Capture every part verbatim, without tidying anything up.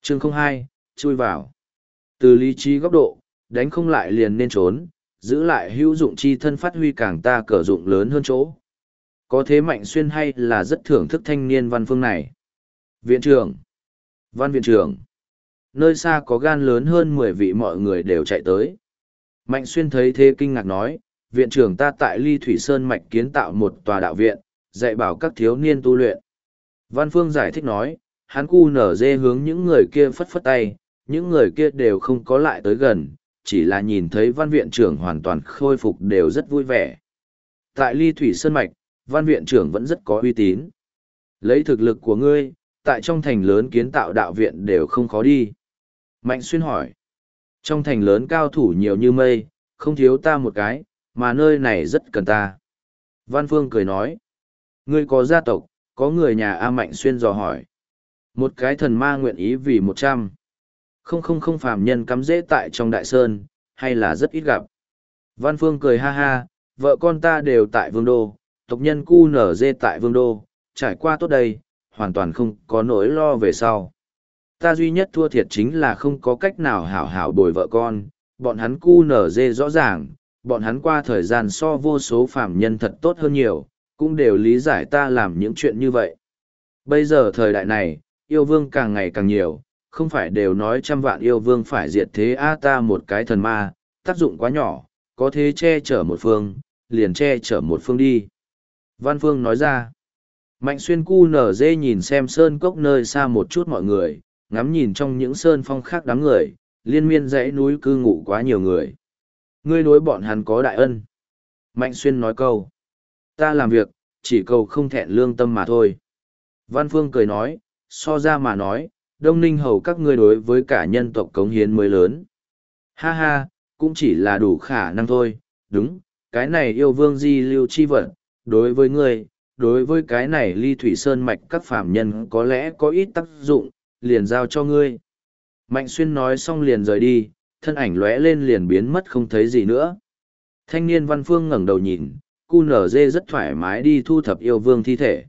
Chương không hai, chui vào. Từ lý trí góc độ, đánh không lại liền nên trốn, giữ lại hữu dụng chi thân phát huy càng ta cờ dụng lớn hơn chỗ. Có thế Mạnh Xuyên hay là rất thưởng thức thanh niên Văn Phương này. Viện trưởng, Văn viện trưởng, nơi xa có gan lớn hơn mười vị mọi người đều chạy tới. Mạnh Xuyên thấy thế kinh ngạc nói, viện trưởng ta tại Ly Thủy Sơn Mạch kiến tạo một tòa đạo viện, dạy bảo các thiếu niên tu luyện. Văn Phương giải thích nói, hắn cu nở dê hướng những người kia phất phất tay, những người kia đều không có lại tới gần, chỉ là nhìn thấy văn viện trưởng hoàn toàn khôi phục đều rất vui vẻ. Tại Ly Thủy Sơn Mạch, văn viện trưởng vẫn rất có uy tín. Lấy thực lực của ngươi, tại trong thành lớn kiến tạo đạo viện đều không khó đi. Mạnh Xuyên hỏi, trong thành lớn cao thủ nhiều như mây, không thiếu ta một cái, mà nơi này rất cần ta. Văn Phương cười nói, ngươi có gia tộc, có người nhà A. Mạnh Xuyên dò hỏi. Một cái thần ma nguyện ý vì một trăm. Không không không phàm nhân cắm dễ tại trong đại sơn, hay là rất ít gặp. Văn Phương cười ha ha, vợ con ta đều tại Vương Đô, tộc nhân cu nở dê tại Vương Đô, trải qua tốt đây, hoàn toàn không có nỗi lo về sau. Ta duy nhất thua thiệt chính là không có cách nào hảo hảo bồi vợ con, bọn hắn cu nở dê rõ ràng, bọn hắn qua thời gian so vô số phàm nhân thật tốt hơn nhiều, cũng đều lý giải ta làm những chuyện như vậy. Bây giờ thời đại này, yêu vương càng ngày càng nhiều, không phải đều nói trăm vạn yêu vương phải diệt thế a ta một cái thần ma, tác dụng quá nhỏ, có thế che chở một phương, liền che chở một phương đi. Văn Phương nói ra, Mạnh Xuyên cu nở dê nhìn xem sơn cốc nơi xa một chút mọi người, ngắm nhìn trong những sơn phong khác đám người, liên miên dãy núi cư ngụ quá nhiều người. Ngươi đối bọn hắn có đại ân. Mạnh Xuyên nói câu, ta làm việc, chỉ cầu không thẹn lương tâm mà thôi. Văn Phương cười nói, so ra mà nói, Đông Ninh hầu các ngươi đối với cả nhân tộc cống hiến mới lớn. Ha ha, cũng chỉ là đủ khả năng thôi, đúng, cái này yêu vương di lưu chi vật, đối với ngươi, đối với cái này Ly Thủy Sơn Mạch các phàm nhân có lẽ có ít tác dụng, liền giao cho ngươi. Mạnh Xuyên nói xong liền rời đi, thân ảnh lóe lên liền biến mất không thấy gì nữa. Thanh niên Văn Phương ngẩng đầu nhìn, cu nở dê rất thoải mái đi thu thập yêu vương thi thể.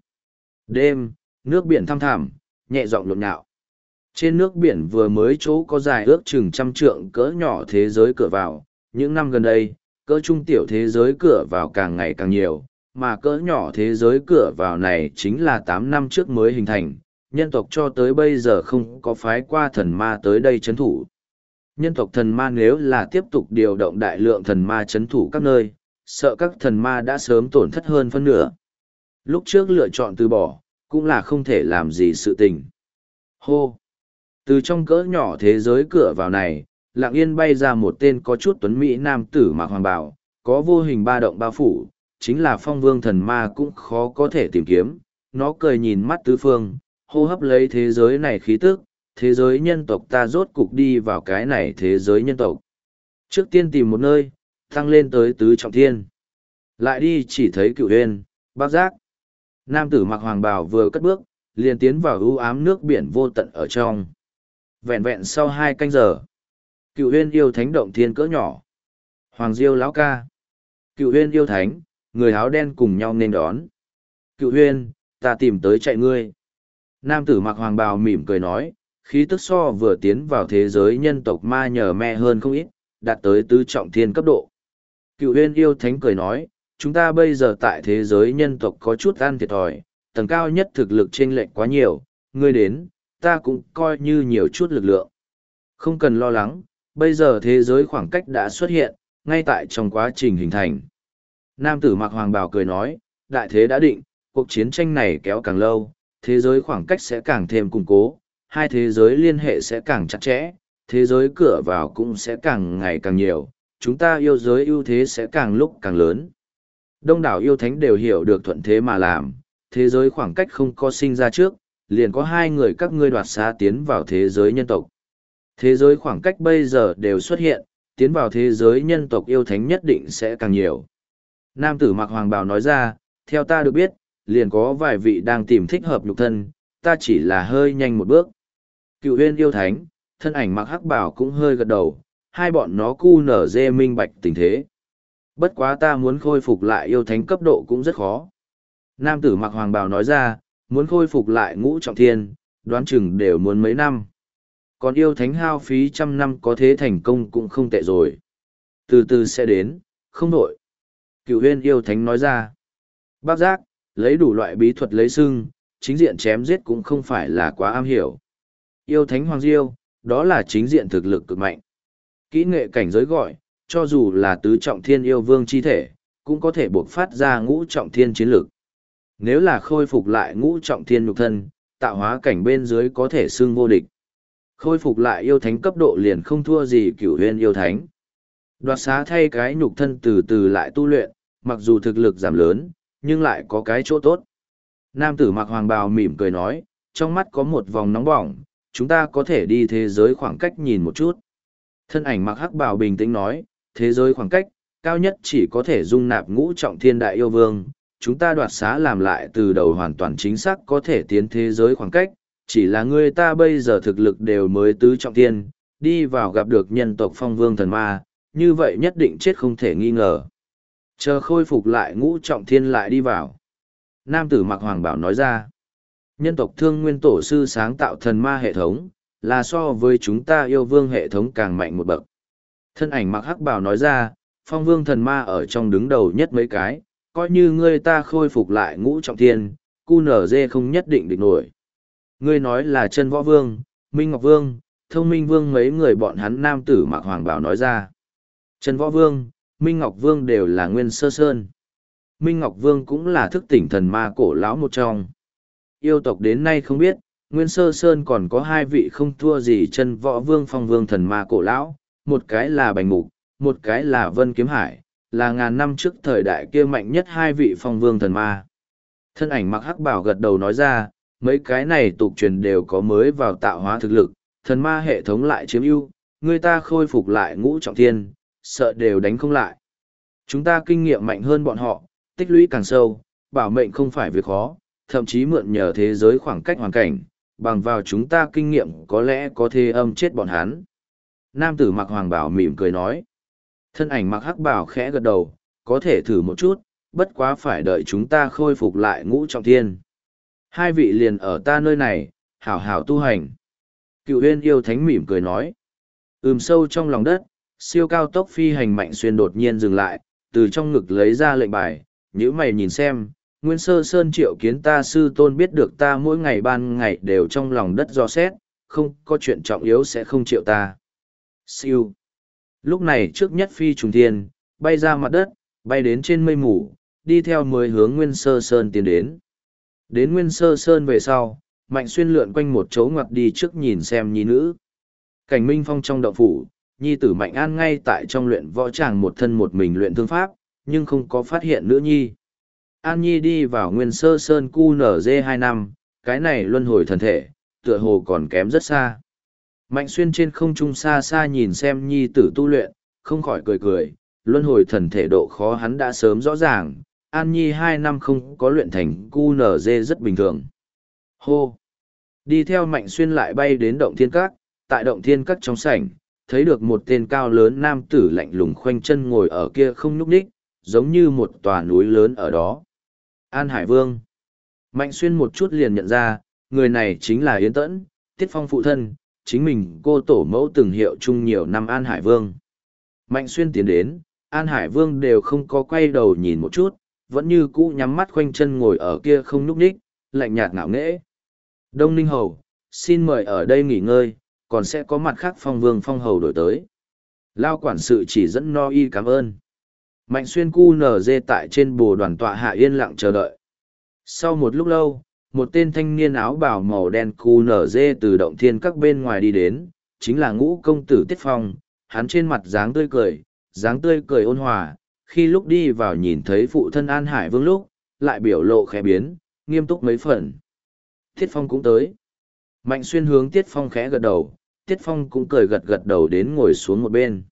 Đêm, nước biển thăm thẳm, nhẹ giọng nhộn nhạo. Trên nước biển vừa mới chỗ có dài ước chừng trăm trượng cỡ nhỏ thế giới cửa vào, những năm gần đây, cỡ trung tiểu thế giới cửa vào càng ngày càng nhiều, mà cỡ nhỏ thế giới cửa vào này chính là tám năm trước mới hình thành, nhân tộc cho tới bây giờ không có phái qua thần ma tới đây chấn thủ. Nhân tộc thần ma nếu là tiếp tục điều động đại lượng thần ma chấn thủ các nơi, sợ các thần ma đã sớm tổn thất hơn phân nửa. Lúc trước lựa chọn từ bỏ, cũng là không thể làm gì sự tình. Hô! Từ trong cỡ nhỏ thế giới cửa vào này, lặng yên bay ra một tên có chút tuấn mỹ nam tử mặc hoàng bào, có vô hình ba động bao phủ, chính là phong vương thần ma cũng khó có thể tìm kiếm. Nó cười nhìn mắt tứ phương, hô hấp lấy thế giới này khí tức, thế giới nhân tộc ta rốt cục đi vào cái này thế giới nhân tộc. Trước tiên tìm một nơi, tăng lên tới tứ trọng thiên. Lại đi chỉ thấy cựu huyền, bác giác. Nam tử mặc hoàng bào vừa cất bước, liền tiến vào ưu ám nước biển vô tận ở trong. Vẹn vẹn sau hai canh giờ, cựu huyền yêu thánh động thiên cỡ nhỏ. Hoàng diêu lão ca. Cựu huyền yêu thánh, người áo đen cùng nhau nên đón. Cựu huyền, ta tìm tới chạy ngươi. Nam tử mặc hoàng bào mỉm cười nói, khí tức so vừa tiến vào thế giới nhân tộc ma nhờ me hơn không ít, đạt tới tứ trọng thiên cấp độ. Cựu huyền yêu thánh cười nói, chúng ta bây giờ tại thế giới nhân tộc có chút ăn thiệt thòi, tầng cao nhất thực lực chênh lệch quá nhiều, ngươi đến, ta cũng coi như nhiều chút lực lượng. Không cần lo lắng, bây giờ thế giới khoảng cách đã xuất hiện, ngay tại trong quá trình hình thành. Nam tử mặc hoàng bào cười nói, đại thế đã định, cuộc chiến tranh này kéo càng lâu, thế giới khoảng cách sẽ càng thêm củng cố, hai thế giới liên hệ sẽ càng chặt chẽ, thế giới cửa vào cũng sẽ càng ngày càng nhiều, chúng ta yêu giới ưu thế sẽ càng lúc càng lớn. Đông đảo yêu thánh đều hiểu được thuận thế mà làm, thế giới khoảng cách không có sinh ra trước, liền có hai người các ngươi đoạt xá tiến vào thế giới nhân tộc. Thế giới khoảng cách bây giờ đều xuất hiện, tiến vào thế giới nhân tộc yêu thánh nhất định sẽ càng nhiều. Nam tử mặc hoàng bào nói ra, theo ta được biết, liền có vài vị đang tìm thích hợp nhục thân, ta chỉ là hơi nhanh một bước. Cựu huyên yêu thánh, thân ảnh mặc hắc bào cũng hơi gật đầu, hai bọn nó cu nở dê minh bạch tình thế. Bất quá ta muốn khôi phục lại yêu thánh cấp độ cũng rất khó. Nam tử mặc hoàng bào nói ra, muốn khôi phục lại ngũ trọng thiên, đoán chừng đều muốn mấy năm. Còn yêu thánh hao phí trăm năm có thế thành công cũng không tệ rồi. Từ từ sẽ đến, không đổi. Cựu huyên yêu thánh nói ra. Bác giác, lấy đủ loại bí thuật lấy sưng, chính diện chém giết cũng không phải là quá am hiểu. Yêu thánh hoàng diêu, đó là chính diện thực lực cực mạnh. Kỹ nghệ cảnh giới gọi, cho dù là tứ trọng thiên yêu vương chi thể, cũng có thể buộc phát ra ngũ trọng thiên chiến lực. Nếu là khôi phục lại ngũ trọng thiên nhục thân, tạo hóa cảnh bên dưới có thể xưng vô địch. Khôi phục lại yêu thánh cấp độ liền không thua gì cửu huyền yêu thánh. Đoạt xá thay cái nhục thân từ từ lại tu luyện, mặc dù thực lực giảm lớn, nhưng lại có cái chỗ tốt. Nam tử mặc hoàng bào mỉm cười nói, trong mắt có một vòng nóng bỏng, chúng ta có thể đi thế giới khoảng cách nhìn một chút. Thân ảnh mặc hắc bào bình tĩnh nói, thế giới khoảng cách, cao nhất chỉ có thể dung nạp ngũ trọng thiên đại yêu vương, chúng ta đoạt xá làm lại từ đầu hoàn toàn chính xác có thể tiến thế giới khoảng cách, chỉ là người ta bây giờ thực lực đều mới tứ trọng thiên, đi vào gặp được nhân tộc phong vương thần ma, như vậy nhất định chết không thể nghi ngờ. Chờ khôi phục lại ngũ trọng thiên lại đi vào. Nam tử mặc hoàng bảo nói ra, nhân tộc thương nguyên tổ sư sáng tạo thần ma hệ thống, là so với chúng ta yêu vương hệ thống càng mạnh một bậc. Thân ảnh mặc hắc bảo nói ra, phong vương thần ma ở trong đứng đầu nhất mấy cái, coi như ngươi ta khôi phục lại ngũ trọng thiên, cu nở dê không nhất định địch nổi. Ngươi nói là chân võ vương, minh ngọc vương, thông minh vương mấy người bọn hắn nam tử mặc hoàng bảo nói ra. Chân võ vương, minh ngọc vương đều là nguyên sơ sơn. Minh ngọc vương cũng là thức tỉnh thần ma cổ lão một trong. Yêu tộc đến nay không biết, nguyên sơ sơn còn có hai vị không thua gì chân võ vương phong vương thần ma cổ lão, một cái là bành mục, một cái là vân kiếm hải, là ngàn năm trước thời đại kia mạnh nhất hai vị phong vương thần ma. Thân ảnh mặc hắc bảo gật đầu nói ra, mấy cái này tục truyền đều có mới vào tạo hóa thực lực, thần ma hệ thống lại chiếm ưu, người ta khôi phục lại ngũ trọng thiên, sợ đều đánh không lại. Chúng ta kinh nghiệm mạnh hơn bọn họ, tích lũy càng sâu, bảo mệnh không phải việc khó, thậm chí mượn nhờ thế giới khoảng cách hoàn cảnh, bằng vào chúng ta kinh nghiệm có lẽ có thể âm chết bọn hắn. Nam tử mặc hoàng bảo mỉm cười nói. Thân ảnh mặc hắc bảo khẽ gật đầu, có thể thử một chút, bất quá phải đợi chúng ta khôi phục lại ngũ trọng thiên. Hai vị liền ở ta nơi này, hảo hảo tu hành. Cựu huyên yêu thánh mỉm cười nói. Ừm sâu trong lòng đất, siêu cao tốc phi hành mạnh xuyên đột nhiên dừng lại, từ trong ngực lấy ra lệnh bài, nhữ mày nhìn xem, nguyên sơ sơn triệu kiến ta sư tôn biết được ta mỗi ngày ban ngày đều trong lòng đất do xét, không có chuyện trọng yếu sẽ không triệu ta. Siêu. Lúc này trước nhất phi trùng thiên, bay ra mặt đất, bay đến trên mây mù, đi theo mới hướng nguyên sơ sơn tiến đến. Đến nguyên sơ sơn về sau, mạnh xuyên lượn quanh một chỗ ngoặt đi trước nhìn xem nhi nữ. Cảnh minh phong trong động phủ, nhi tử mạnh an ngay tại trong luyện võ tràng một thân một mình luyện thương pháp, nhưng không có phát hiện nữ nhi. An nhi đi vào nguyên sơ sơn cu nở dê hai năm, cái này luân hồi thần thể, tựa hồ còn kém rất xa. Mạnh xuyên trên không trung xa xa nhìn xem nhi tử tu luyện, không khỏi cười cười, luân hồi thần thể độ khó hắn đã sớm rõ ràng, An Nhi hai năm không có luyện thành cu nở dê rất bình thường. Hô! Đi theo Mạnh xuyên lại bay đến động thiên các, tại động thiên các trong sảnh, thấy được một tên cao lớn nam tử lạnh lùng khoanh chân ngồi ở kia không nhúc nhích, giống như một tòa núi lớn ở đó. An Hải Vương! Mạnh xuyên một chút liền nhận ra, người này chính là Yến Tẫn, Tiết Phong phụ thân, chính mình cô tổ mẫu từng hiệu chung nhiều năm An Hải Vương. Mạnh xuyên tiến đến, An Hải Vương đều không có quay đầu nhìn một chút, vẫn như cũ nhắm mắt khoanh chân ngồi ở kia không nhúc nhích, lạnh nhạt ngạo nghễ. Đông Ninh Hầu, xin mời ở đây nghỉ ngơi, còn sẽ có mặt khác phong vương phong hầu đổi tới. Lao quản sự chỉ dẫn no y cảm ơn. Mạnh xuyên cu nở dê tại trên bồ đoàn tọa hạ yên lặng chờ đợi. Sau một lúc lâu, một tên thanh niên áo bào màu đen cu nở dê từ động thiên các bên ngoài đi đến, chính là ngũ công tử Tiết Phong, hắn trên mặt dáng tươi cười, dáng tươi cười ôn hòa, khi lúc đi vào nhìn thấy phụ thân An Hải Vương lúc, lại biểu lộ khẽ biến, nghiêm túc mấy phần. Tiết Phong cũng tới. Mạnh xuyên hướng Tiết Phong khẽ gật đầu, Tiết Phong cũng cười gật gật đầu đến ngồi xuống một bên.